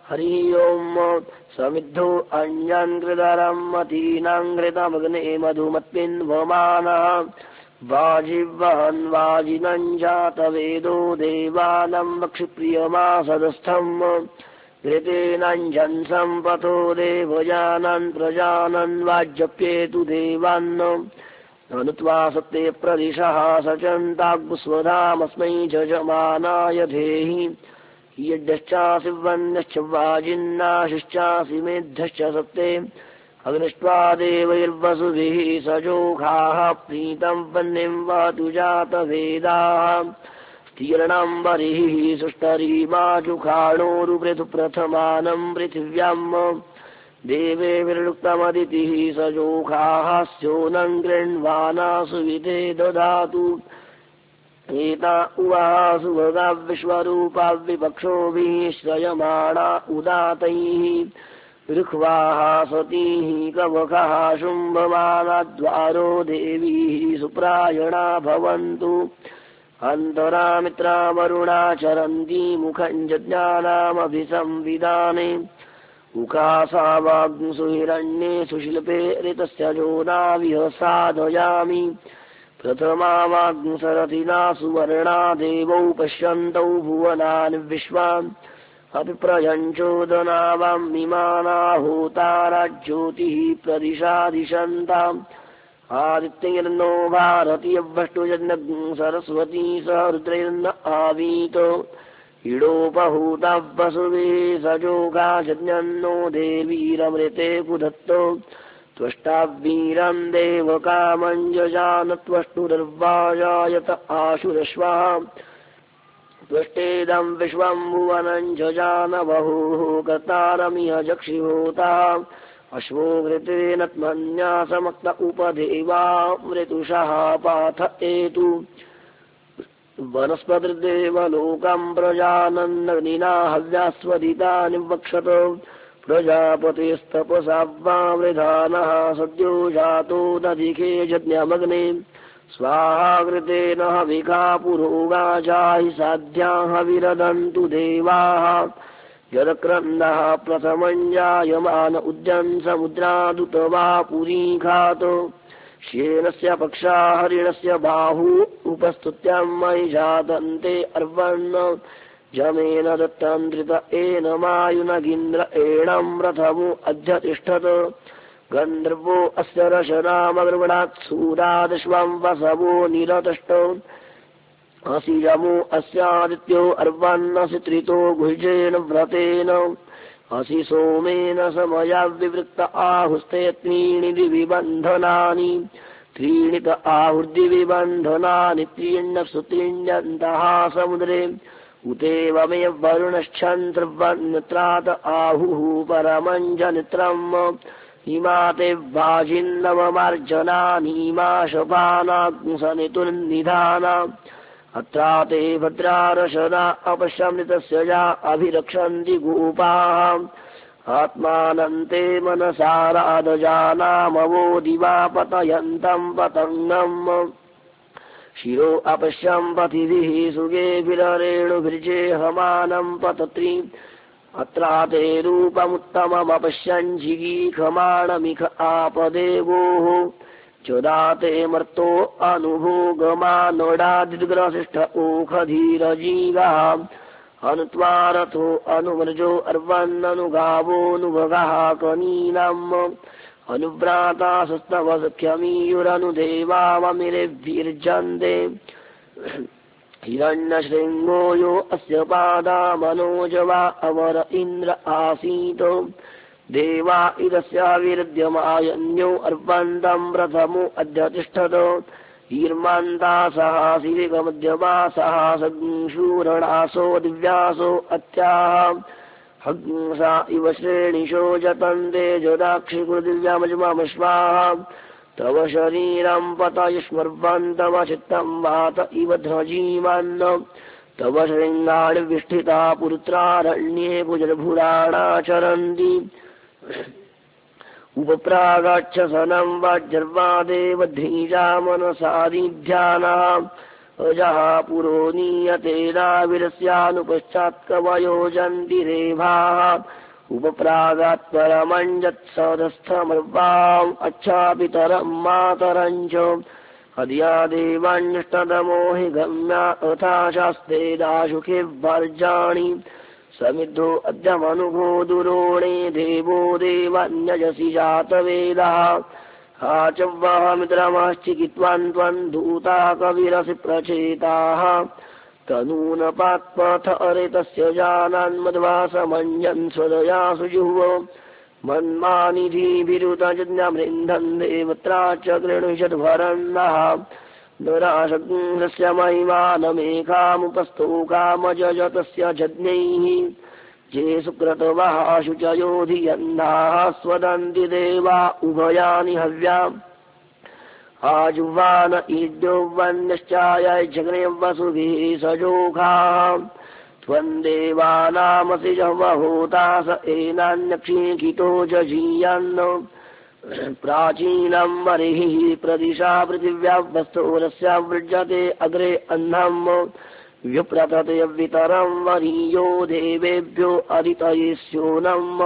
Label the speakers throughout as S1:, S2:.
S1: हरि ओम् समिद्धो अञ्जन्कृतरम् मतीनाङ्घृतमग्ने मधुमत्पिन्वमानः वाजिवहन् वाजिनम् जातवेदो देवानाम् वक्षिप्रियमासदस्थम् घृतेनाञ्जन् सम्पथो देवजानन् प्रजानन् वाज्यप्येतु देवान् अनुत्वा सत्ते प्रदिशः सचन्ताग्स्वधामस्मै जजमानाय धेहि यज्ञश्चासि वन्यश्च वाजिन्नाशिश्चासि मेद्धश्च सत्ते अग्निष्ट्वा देवैर्वसुभिः सजोघाः प्रीतम् वह्निम् वातु जातवेदाः स्तीर्णम् बर्हिः सुष्ठरीमाजुखाणोरुपृथु प्रथमानम् पृथिव्याम् देवेभिर्लुप्तमदितिः सजोघाः स्योनम् गृह्ण्वानासु विदे ददातु एता उवासु भगा विश्वरूपाविपक्षोभिः श्रयमाणा उदातैः ऋक्वाः सतीः कवकः शुम्भमानाद्वारो देवीः सुप्रायणा भवन्तु अन्तरामित्रा वरुणा चरन्ती मुखम् जज्ञानामभिसंविदाने उकासा वाग्सु हिरण्ये सुशिल्पे ऋतस्य जोनाविह साधयामि प्रथमा वाग्सरथिना सुवर्णा देवौ पश्यन्तौ भुवनानि विश्वान् अपि प्रयञ्चोदनावामिमाना होताराज्योतिः प्रदिशादिशन्ताम् आदित्यैर्नो भारतीयवष्टुजन्य सरस्वती सह रुद्रैर्न आवीत इडोपहूता वसुभिः सजोगा जज्ञन्नो देवीरमृते कुदत्तो त्वष्टावीरम् देवकामम् जजान त्वष्टुर्वाजायत आशुरश्वः त्वष्टेदम् विश्वम् भुवनम् जजान बहुः कर्तारमिह जक्षिहोता अश्वो घृतेन त्मन्यासमक्त उपदेवा मृतुषः पाथ एतु वनस्पतिर्देवलोकम् प्रजानन्दग्निना हव्यास्वदितानि वक्षत प्रजापतिस्तपसा वावृधानः सद्यो जातो दधिखे जज्ञमग्ने स्वाहा कृतेन हविका पुरोगा जाहि साध्याः विरदन्तु देवाः यदक्रन्दः प्रथमम् जायमान उद्यन् समुद्रादुतवा पुरीघात श्येनस्य पक्षा हरिणस्य बाहू उपस्तुत्याम् मयि जातन्ते अर्वन् जमेन दत्तम् धृत एनमायुनगीन्द्र एणम् रथमो अध्यतिष्ठत गन्धर्वो अस्य रशनामगृणात् सूरादश्वम् वसवो निरतष्ट असिजमो अस्यादित्यो अर्वन्नसि त्रितो गुह्येन व्रतेन असि सोमेन समयाविवृत्त आहुस्ते त्रीणि दिवि बन्धनानि त्रीणित आहुर्दिवि बन्धनानि त्रीण्यप्सु त्रीण्यन्तः समुद्रे उतेवमे वरुणश्चन्द्रवन्त्रात आहुः परमम् जनित्रम् हिमाते वाजिन्नवमार्जनानीमाशपानाग्निसनितुर्निधाना अत्राते भद्रारशना अपश्यमृतस्य या अभिरक्षन्ति गोपाः आत्मानन्ते मनसारादजानामवो दिवा पतयन्तम् पतङ्गम् शिरो अपश्यम् पथिभिः सुगेभिरेणुभिर्जेहमानम् पतत्री अत्राते रूपमुत्तममपश्यन् जिगीखमाणमिख आपदेवोः चोदाते मर्तो अनुभोगमानोडादिग्रसिष्ठ ओखधीरजीवः अनुत्वा रथो अनुमर्जो अर्वन्ननुगावोऽनुभगः कनीनाम् अनुव्रातासस्तवसख्यमीयुरनुदेवाममिरेभिर्जन्ते हिरण्यशृङ्गो यो अस्य पादा मनोजवा अवर इन्द्र आसीत् देवा इदस्य विरुध्यमायन्यो अर्वन्तम् प्रथमो अध्यतिष्ठत हीर्मान्तासहासिरिकमध्यमासः सग्शूरणासो दिव्यासो अत्याः हंसा इव श्रेणिशो जतन्ते जदाक्षिकृदिव्यामजमामश्वाः तव शरीरम् पतयुष्मर्वन्तव चित्तम् वात इव ध्वजीवन् तव शृङ्गाणि विष्ठिता पुरुत्रारण्ये भुजर्भुराणाचरन्ति उपप्रागाच्छसनम् वाज्यर्वादेव ध्रीजा मनसादिध्यानः अजः पुरो नीयतेनाविरस्यानुपश्चात्कवयो जन्ति रेभाः उपप्रागात् परमञ्जत्सदस्थमर्वाम् अच्छापितरम् मातरम् च हद्या देवान्यष्टदमो हि गम्या अथा शास्ते दाशुखे वर्जाणि समिद्धो अद्यमनुभो दुरोणे देवो देवान्यजसि जातवेदः हाचव्वाहमित्रमश्चिकित्वान् त्वन् धूता कविरसि प्रचेताः तनून पात्पथ अरेतस्य जानान्मद्वासमञ्जन् स्वदया सुजुह्व मन्मानिधिभिरुतजज्ञमृन्धन् देवत्रा च गृणुषद्भरन्नः नराशग्रस्य महिमानमेकामुपस्थो कामजतस्य जज्ञैः ये सुक्रतवः शुचयोधियन्नाः स्वदन्ति देवा उभयानि हव्याम् आजुह्वान ईद्योवन्यश्चाय जग्ने वसुभिः सजोखाः त्वं देवानामसि जह्वहोतास एनान्यक्षीकितो जजीयन् प्राचीनं बर्हिः प्रदिशा पृथिव्या वस्तोरस्य वृज्यते अग्रे अह्नम् व्युप्रतते वितरं वरीयो देवेभ्यो अदितयेस्योनम्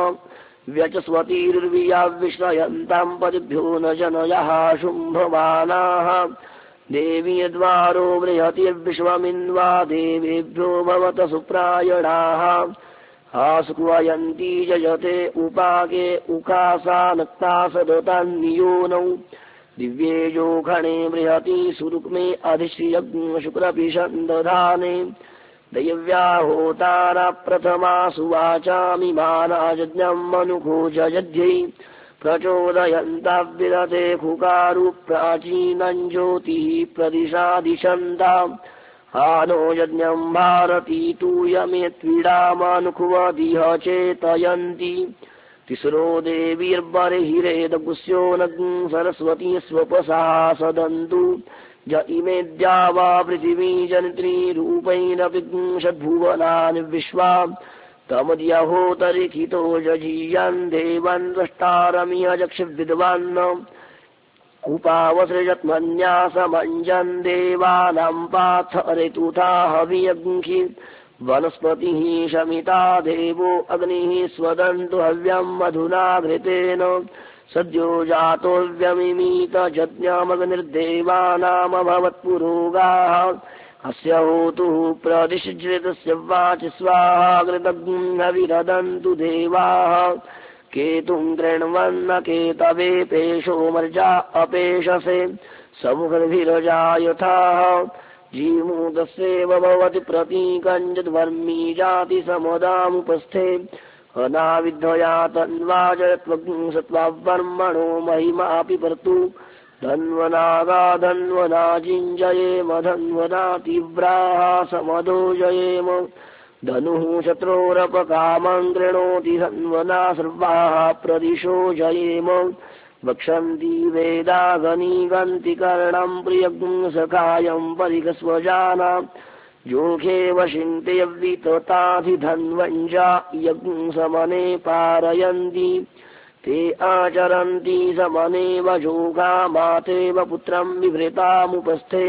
S1: व्यचस्वतीर्वियाविश्रयन्ताम् पदिभ्यो न जनयः शुम्भमानाः देवी द्वारो बृहतिर्विश्वमिन्वा देवेभ्यो भवत सुप्रायणाः आस्क्वयन्ती जयते उपाके उकासा नक्ता सदतान्नियोनौ दिव्येजो खणे बृहति सुरुक्मे अधिश्रियज्ञ शुक्रपिशन् दधाने दैव्या होतारा प्रथमा सुवाचामि मानाजज्ञम् मनुखो जयध्यै प्रचोदयन्ताव्विदते खुकारु प्राचीनम् ज्योतिः प्रदिशादिशन्ताम् आनो यज्ञम् भारती तूयमे त्वीडामानुखुवदिह चेतयन्ति तिस्रो देवीर्बर्हिरेदगुस्यो नग् सरस्वती स्वपसा सदन्तु ज इमे द्यावा पृथिवी जनित्री रूपैरपि षड्भुवनानि विश्वा तमद्यहोतरिखितो जजीयन् देवन् द्रष्टारमिह चक्षुर्विद्वान् उपावसृजत्मन्यासमञ्जन् देवानाम् पाथ ऋतुथा हवियज्ञि वनस्पतिः शमिता देवो अग्निः स्वदन्तु हव्यम् मधुना घृतेन सद्यो जातोऽव्यमिमीत यज्ञमग्निर्देवानामभवत्पुरोगाः अस्य होतुः प्रदिशज्रेतस्य वाचि स्वाहा घृतग्नविरदन्तु देवाः केतुम् कृण्वन्न केतवे पेशो मर्जा अपेशसे समुखर्भिरजायथाः जीमूतस्येव भवति प्रतीकम् यद्वर्मी जाति समदामुपस्थे अनाविद्धया तन्वाजत्वग्सत्त्वावर्मणो महिमापि पर्तु धन्वनागा धन्वनाजिञ्जयेम धन्वना तीव्राः समदो जयेम धनुः शत्रोरपकामम् कृणोति धन्वना सर्वाः प्रदिशो जयेम वक्षन्ति वेदागनीगन्ति कर्णम् प्रियग्म् सखायम् परिगस्वजाना जोखे वशिन्ते यव्वितताधिधन्वञ्जा यज्ञम् समने पारयन्ति ते आचरन्ति समनेव जोगा मातेव पुत्रम् विभृतामुपस्थे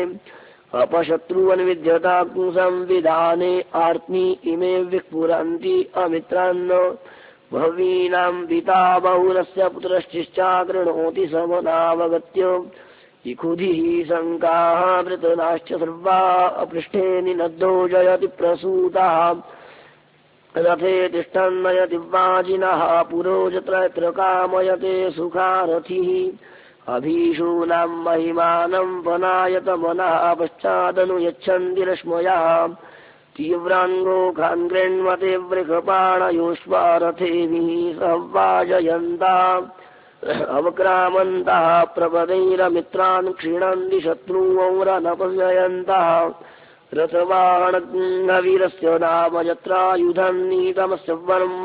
S1: अपशत्रुवन्विद्यताग् संविधाने आर्त्नि इमे विस्फुरन्ति अमित्रान् भवीनाम् पिता बहुलस्य पुत्रश्चिश्चाकृणोति समनावगत्य इखुधिः शङ्काः वृतनाश्च सर्वा अपृष्ठे निनद्धो जयति प्रसूतः रथे तिष्ठन्नयति वाजिनः पुरो यत्र कामयते सुखारथिः अभीषूनाम् महिमानम् वनायत मनः पश्चादनु यच्छन्ति रश्मयः तीव्राङ्गोखान् गृह्णवते वृषपाणयोश्वारथेभिः सह वाजयन्ता अवक्रामन्तः प्रपदैरमित्रान् क्षीणन्ति शत्रूंरनपशयन्तः रथवाहनवीरस्य नाम यत्रायुधम् नीतमस्य वर्म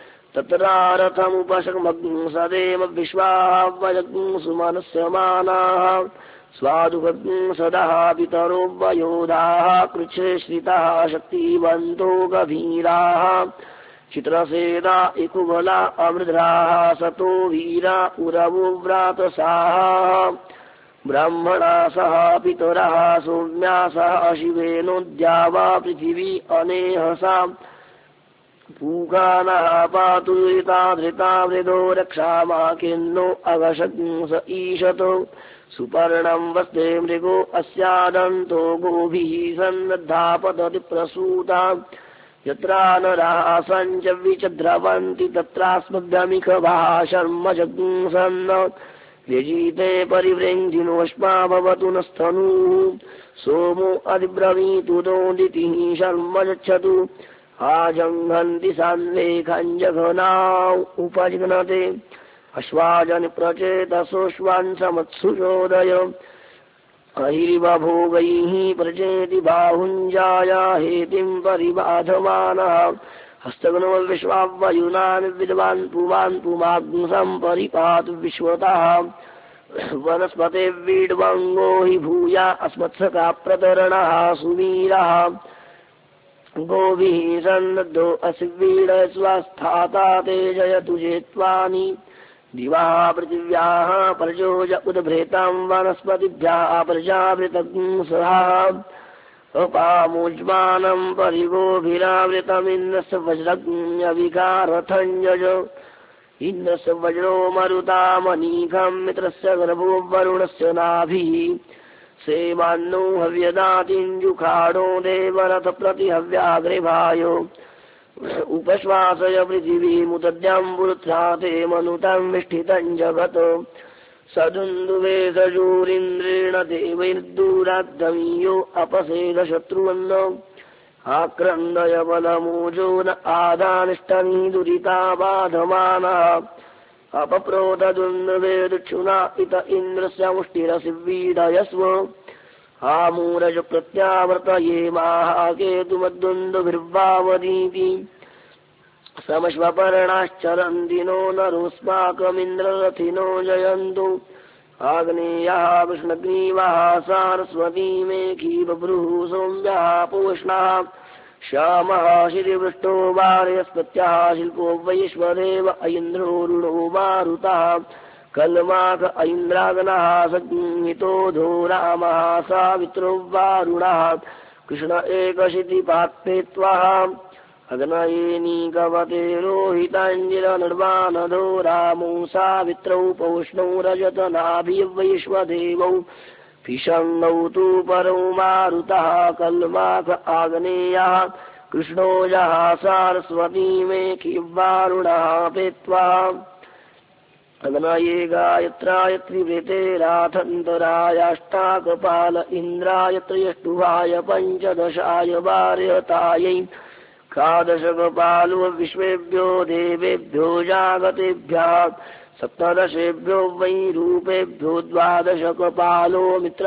S1: तत्रारथमुपशमग् सदेव विश्वाः वयग् सुमनस्य मानाः स्वादुभग् सदः पितरो वयोधाः कृच्छ्रे श्रिताः शक्तिवन्तो गभीराः चित्रसेदा इकुबला अमृद्राः सतो वीरा उरवो व्रातसाः ब्रह्मणासः पितरः सौम्यासः शिवेनोऽद्या वा पृथिवी अनेहसाम् पूकानः पातु धृता वृदो रक्षामाकिन्नो अवशग्ंस ईशतो सुपर्णम् वस्ते मृगो अस्यादन्तो गोभिः सन्नद्धा पतति प्रसूता यत्रा नराः सञ्च विचद्रवन्ति तत्रास्मभ्यमिकभाः शर्म जग्ंसन् व्यजीते परिवृङ्जिनोष्मा भवतु नस्तनूः सोमो अधिब्रवीतु दोदितिः शर्म यच्छतु आजङ्घन्ति सान्लेखम् जघनाौ उपजिघ्नते अश्वाजन प्रचेतसोऽश्वान् समत्सुचोदय अहिरिवभोगैः प्रचेति बाहुञ्जाया हेतिम् परिबाधमानः हस्तगनो विश्वावयुनान् विद्वान् पुमान् पुमाग्निसम् परिपातु विश्वतः वनस्पते वीड्वङ्गो हि भूया अस्मत्सका प्रतरणः सुवीरः गोभिः सन्नद्धो असि वीड स्वस्थाता ते जयतु जेत्वानि दिवाः पृथिव्याः प्रजोज उद्भृताम् वनस्पतिभ्यः प्रजावृतग्ंसः अपामुज्मानम् परिगोभिरावृतमिन्द्रस्य वज्रज्ञविकारथञ्जज इन्द्रस्य वज्रो मरुतामनीकम् मित्रस्य गर्भो वरुणस्य नाभिः सेमान्नो हव्यदातिञ्जुखाडो देवरथ प्रतिहव्याग्रेभायो उपश्वासय पृथिवीमुदद्याम्बुरुत्राते मनुतम् विष्ठितम् जगत् सदुन्दुवे सजूरिन्द्रेण देवैर्दूराद्दमीयो अपसेद शत्रुवन्न आक्रन्दय बलमोजो न आदानिष्टनी दुरिता बाधमानः अपप्रोदुन्दुवे दुक्षुना इत इन्द्रस्य मुष्टिरसि वीडयस्व आमूरज प्रत्यावर्तये माहाकेतुमद्दुन्दुभिर्वावदीति समश्वपर्णाश्चरन्ति नो नरोऽस्माकमिन्द्ररथिनो जयन्तु आग्नेयः कृष्णग्रीवः सारस्वती मेघी बभ्रुः सौम्यः पूष्णः श्यामः शिरिवृष्टो वार्यस्पत्यः शिल्पो वैश्वदेव ऐन्द्रो रुणो मारुतः कल्माक ऐन्द्रागणः संहितो धोरामः सावित्रो वारुणः कृष्ण एकशितिपात्पेत्वः अग्नयेनीकवते रोहिताञ्जिरनिर्वाणधो रामौ सावित्रौ पौष्णौ रजतनाभिवैश्वदेवौ फिषङ्गौ तु परौ मारुतः कल्माक आग्नेयः कृष्णोजः सारस्वती मेखि वारुणः पेत्वा अग्नये गायत्रायत्रिवृते राथन्तरायाष्टाकपाल इन्द्राय त्रयष्टुभाय पञ्चदशाय वार्यतायै एकादशकपालो विश्वेभ्यो देवेभ्यो जागतेभ्यः सप्तदशेभ्यो वै रूपेभ्यो द्वादशकपालो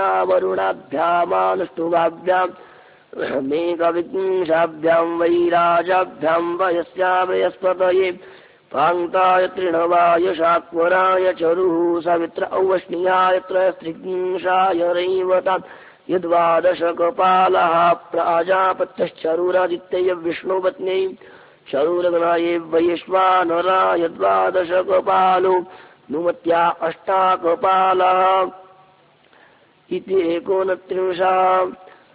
S1: मित्रावरुणाभ्यामानुष्टुभाभ्याम् मेघविघ्नाभ्याम् वै राजाभ्याम् वयस्या बृहस्पतये पाङ्क्ताय तृणवाय शाक्वराय चरुः सवित्र औवष्ण्याय त्रयस्त्रिंशाय रैवताम् यद्वादशकपालः प्राजापत्यश्चरुरादित्यय विष्णुपत्न्यै चरुरगणाय वैश्वानराय द्वादशकपालो नुमत्या अष्टाकपालः इति 29